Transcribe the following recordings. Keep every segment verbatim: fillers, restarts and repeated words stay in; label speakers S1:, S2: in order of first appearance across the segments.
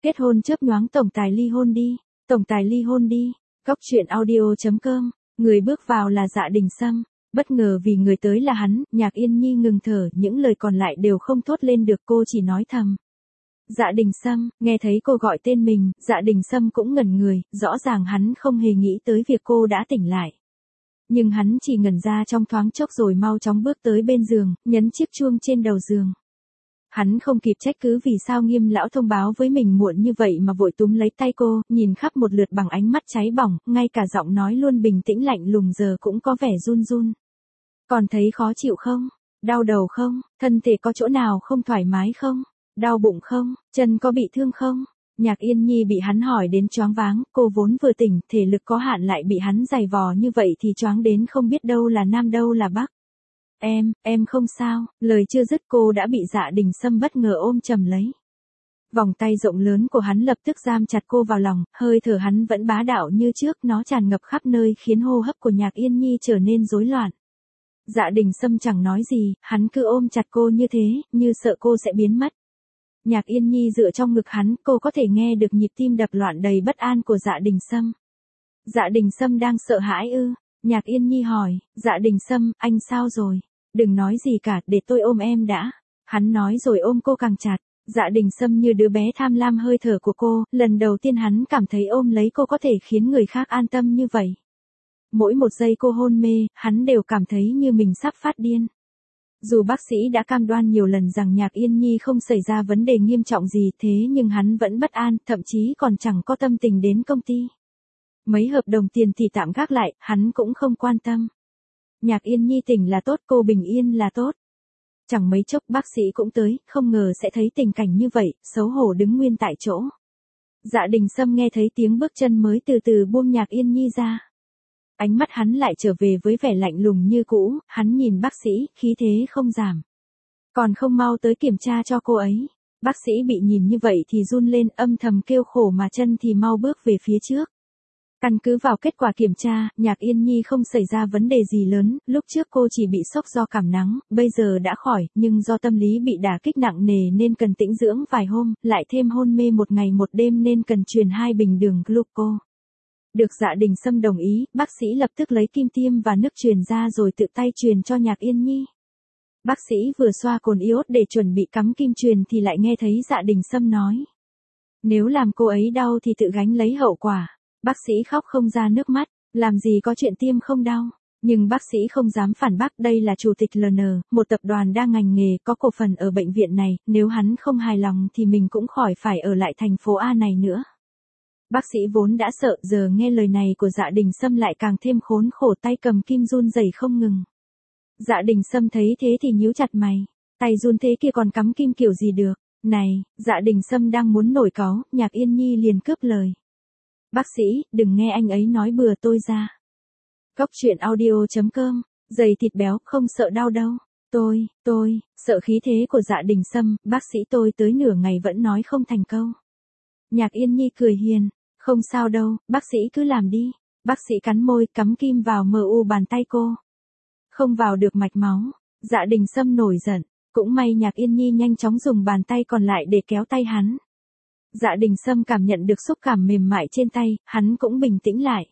S1: Kết hôn chớp nhoáng tổng tài ly hôn đi, tổng tài ly hôn đi. Góc truyện audio chấm com, người bước vào là Dạ Đình Sâm, bất ngờ vì người tới là hắn, Nhạc Yên Nhi ngừng thở, những lời còn lại đều không thốt lên được, cô chỉ nói thầm. Dạ Đình Sâm, nghe thấy cô gọi tên mình, Dạ Đình Sâm cũng ngẩn người, rõ ràng hắn không hề nghĩ tới việc cô đã tỉnh lại. Nhưng hắn chỉ ngẩn ra trong thoáng chốc rồi mau chóng bước tới bên giường, nhấn chiếc chuông trên đầu giường. Hắn không kịp trách cứ vì sao Nghiêm lão thông báo với mình muộn như vậy mà vội túm lấy tay cô, nhìn khắp một lượt bằng ánh mắt cháy bỏng, ngay cả giọng nói luôn bình tĩnh lạnh lùng giờ cũng có vẻ run run. Còn thấy khó chịu không? Đau đầu không? Thân thể có chỗ nào không thoải mái không? Đau bụng không? Chân có bị thương không? Nhạc Yên Nhi bị hắn hỏi đến choáng váng, cô vốn vừa tỉnh, thể lực có hạn lại bị hắn giày vò như vậy thì choáng đến không biết đâu là nam đâu là bắc. Em, em không sao, lời chưa dứt cô đã bị Dạ Đình Sâm bất ngờ ôm chầm lấy. Vòng tay rộng lớn của hắn lập tức giam chặt cô vào lòng, hơi thở hắn vẫn bá đạo như trước, nó tràn ngập khắp nơi khiến hô hấp của Nhạc Yên Nhi trở nên rối loạn. Dạ Đình Sâm chẳng nói gì, hắn cứ ôm chặt cô như thế, như sợ cô sẽ biến mất. Nhạc Yên Nhi dựa trong ngực hắn, cô có thể nghe được nhịp tim đập loạn đầy bất an của Dạ Đình Sâm. Dạ Đình Sâm đang sợ hãi ư? Nhạc Yên Nhi hỏi, Dạ Đình Sâm, anh sao rồi? Đừng nói gì cả, để tôi ôm em đã. Hắn nói rồi ôm cô càng chặt. Dạ Đình Sâm như đứa bé tham lam hơi thở của cô, lần đầu tiên hắn cảm thấy ôm lấy cô có thể khiến người khác an tâm như vậy. Mỗi một giây cô hôn mê, hắn đều cảm thấy như mình sắp phát điên. Dù bác sĩ đã cam đoan nhiều lần rằng Nhạc Yên Nhi không xảy ra vấn đề nghiêm trọng gì thế nhưng hắn vẫn bất an, thậm chí còn chẳng có tâm tình đến công ty. Mấy hợp đồng tiền thì tạm gác lại, hắn cũng không quan tâm. Nhạc Yên Nhi tỉnh là tốt, cô bình yên là tốt. Chẳng mấy chốc bác sĩ cũng tới, không ngờ sẽ thấy tình cảnh như vậy, xấu hổ đứng nguyên tại chỗ. Dạ Đình Sâm nghe thấy tiếng bước chân mới từ từ buông Nhạc Yên Nhi ra. Ánh mắt hắn lại trở về với vẻ lạnh lùng như cũ, hắn nhìn bác sĩ, khí thế không giảm. Còn không mau tới kiểm tra cho cô ấy. Bác sĩ bị nhìn như vậy thì run lên, âm thầm kêu khổ mà chân thì mau bước về phía trước. Căn cứ vào kết quả kiểm tra, Nhạc Yên Nhi không xảy ra vấn đề gì lớn, lúc trước cô chỉ bị sốc do cảm nắng, bây giờ đã khỏi, nhưng do tâm lý bị đả kích nặng nề nên cần tĩnh dưỡng vài hôm, lại thêm hôn mê một ngày một đêm nên cần truyền hai bình đường gluco. Được Dạ Đình Sâm đồng ý, bác sĩ lập tức lấy kim tiêm và nước truyền ra rồi tự tay truyền cho Nhạc Yên Nhi. Bác sĩ vừa xoa cồn iốt để chuẩn bị cắm kim truyền thì lại nghe thấy Dạ Đình Sâm nói. Nếu làm cô ấy đau thì tự gánh lấy hậu quả. Bác sĩ khóc không ra nước mắt, làm gì có chuyện tiêm không đau. Nhưng bác sĩ không dám phản bác, đây là chủ tịch lờ en, một tập đoàn đa ngành nghề có cổ phần ở bệnh viện này, nếu hắn không hài lòng thì mình cũng khỏi phải ở lại thành phố A này nữa. Bác sĩ vốn đã sợ, giờ nghe lời này của Dạ Đình Sâm lại càng thêm khốn khổ, tay cầm kim run rẩy không ngừng. Dạ Đình Sâm thấy thế thì nhíu chặt mày, tay run thế kia còn cắm kim kiểu gì được. Này, Dạ Đình Sâm đang muốn nổi cáu, Nhạc Yên Nhi liền cướp lời. Bác sĩ, đừng nghe anh ấy nói bừa tôi ra. Góc truyện audio chấm com, dày thịt béo, không sợ đau đâu. Tôi, tôi, sợ khí thế của Dạ Đình Sâm, bác sĩ tôi tới nửa ngày vẫn nói không thành câu. Nhạc Yên Nhi cười hiền, không sao đâu, bác sĩ cứ làm đi. Bác sĩ cắn môi, cắm kim vào mờ u bàn tay cô. Không vào được mạch máu, Dạ Đình Sâm nổi giận, cũng may Nhạc Yên Nhi nhanh chóng dùng bàn tay còn lại để kéo tay hắn. Dạ Đình Sâm cảm nhận được xúc cảm mềm mại trên tay, hắn cũng bình tĩnh lại.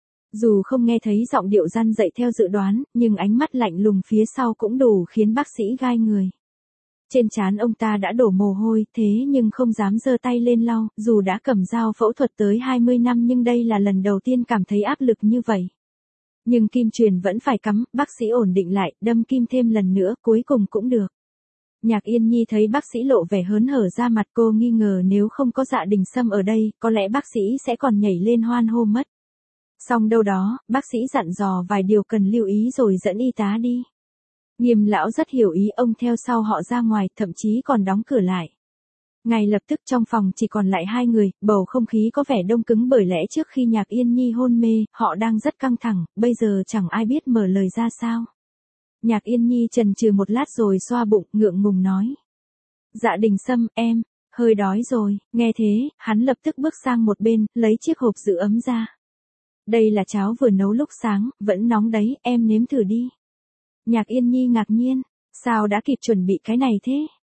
S1: Dù không nghe thấy giọng điệu răn dậy theo dự đoán, nhưng ánh mắt lạnh lùng phía sau cũng đủ khiến bác sĩ gai người. Trên trán ông ta đã đổ mồ hôi, thế nhưng không dám giơ tay lên lau, dù đã cầm dao phẫu thuật tới hai mươi năm nhưng đây là lần đầu tiên cảm thấy áp lực như vậy. Nhưng kim truyền vẫn phải cắm, bác sĩ ổn định lại, đâm kim thêm lần nữa, cuối cùng cũng được. Nhạc Yên Nhi thấy bác sĩ lộ vẻ hớn hở ra mặt, cô nghi ngờ nếu không có Dạ Đình Sâm ở đây, có lẽ bác sĩ sẽ còn nhảy lên hoan hô mất. Xong đâu đó, bác sĩ dặn dò vài điều cần lưu ý rồi dẫn y tá đi. Nghiêm lão rất hiểu ý, ông theo sau họ ra ngoài, thậm chí còn đóng cửa lại. Ngay lập tức trong phòng chỉ còn lại hai người, bầu không khí có vẻ đông cứng bởi lẽ trước khi Nhạc Yên Nhi hôn mê, họ đang rất căng thẳng, bây giờ chẳng ai biết mở lời ra sao. Nhạc Yên Nhi chần chừ một lát rồi xoa bụng, ngượng ngùng nói. Dạ Đình Sâm, em, hơi đói rồi, nghe thế, hắn lập tức bước sang một bên, lấy chiếc hộp giữ ấm ra. Đây là cháo vừa nấu lúc sáng, vẫn nóng đấy, em nếm thử đi. Nhạc Yên Nhi ngạc nhiên, sao đã kịp chuẩn bị cái này thế?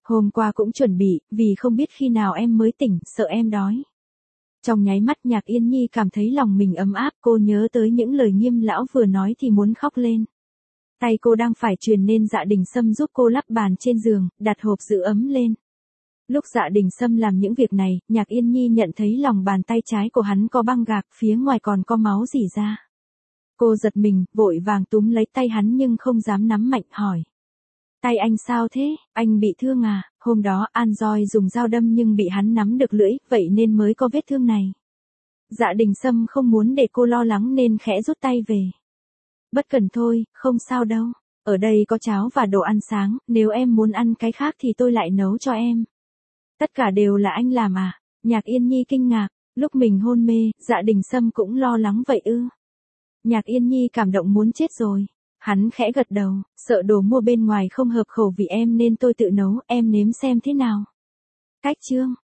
S1: Hôm qua cũng chuẩn bị, vì không biết khi nào em mới tỉnh, sợ em đói. Trong nháy mắt Nhạc Yên Nhi cảm thấy lòng mình ấm áp, cô nhớ tới những lời Nghiêm lão vừa nói thì muốn khóc lên. Tay cô đang phải truyền nên Dạ Đình Sâm giúp cô lắp bàn trên giường, đặt hộp giữ ấm lên. Lúc Dạ Đình Sâm làm những việc này, Nhạc Yên Nhi nhận thấy lòng bàn tay trái của hắn có băng gạc, phía ngoài còn có máu rỉ ra. Cô giật mình, vội vàng túm lấy tay hắn nhưng không dám nắm mạnh, hỏi. Tay anh sao thế, anh bị thương à? Hôm đó An Doi dùng dao đâm nhưng bị hắn nắm được lưỡi, vậy nên mới có vết thương này. Dạ Đình Sâm không muốn để cô lo lắng nên khẽ rút tay về. Bất cần thôi, không sao đâu. Ở đây có cháo và đồ ăn sáng, nếu em muốn ăn cái khác thì tôi lại nấu cho em. Tất cả đều là anh làm à? Nhạc Yên Nhi kinh ngạc, lúc mình hôn mê, Dạ Đình Sâm cũng lo lắng vậy ư? Nhạc Yên Nhi cảm động muốn chết rồi. Hắn khẽ gật đầu, sợ đồ mua bên ngoài không hợp khẩu vị em nên tôi tự nấu, em nếm xem thế nào. Cách chương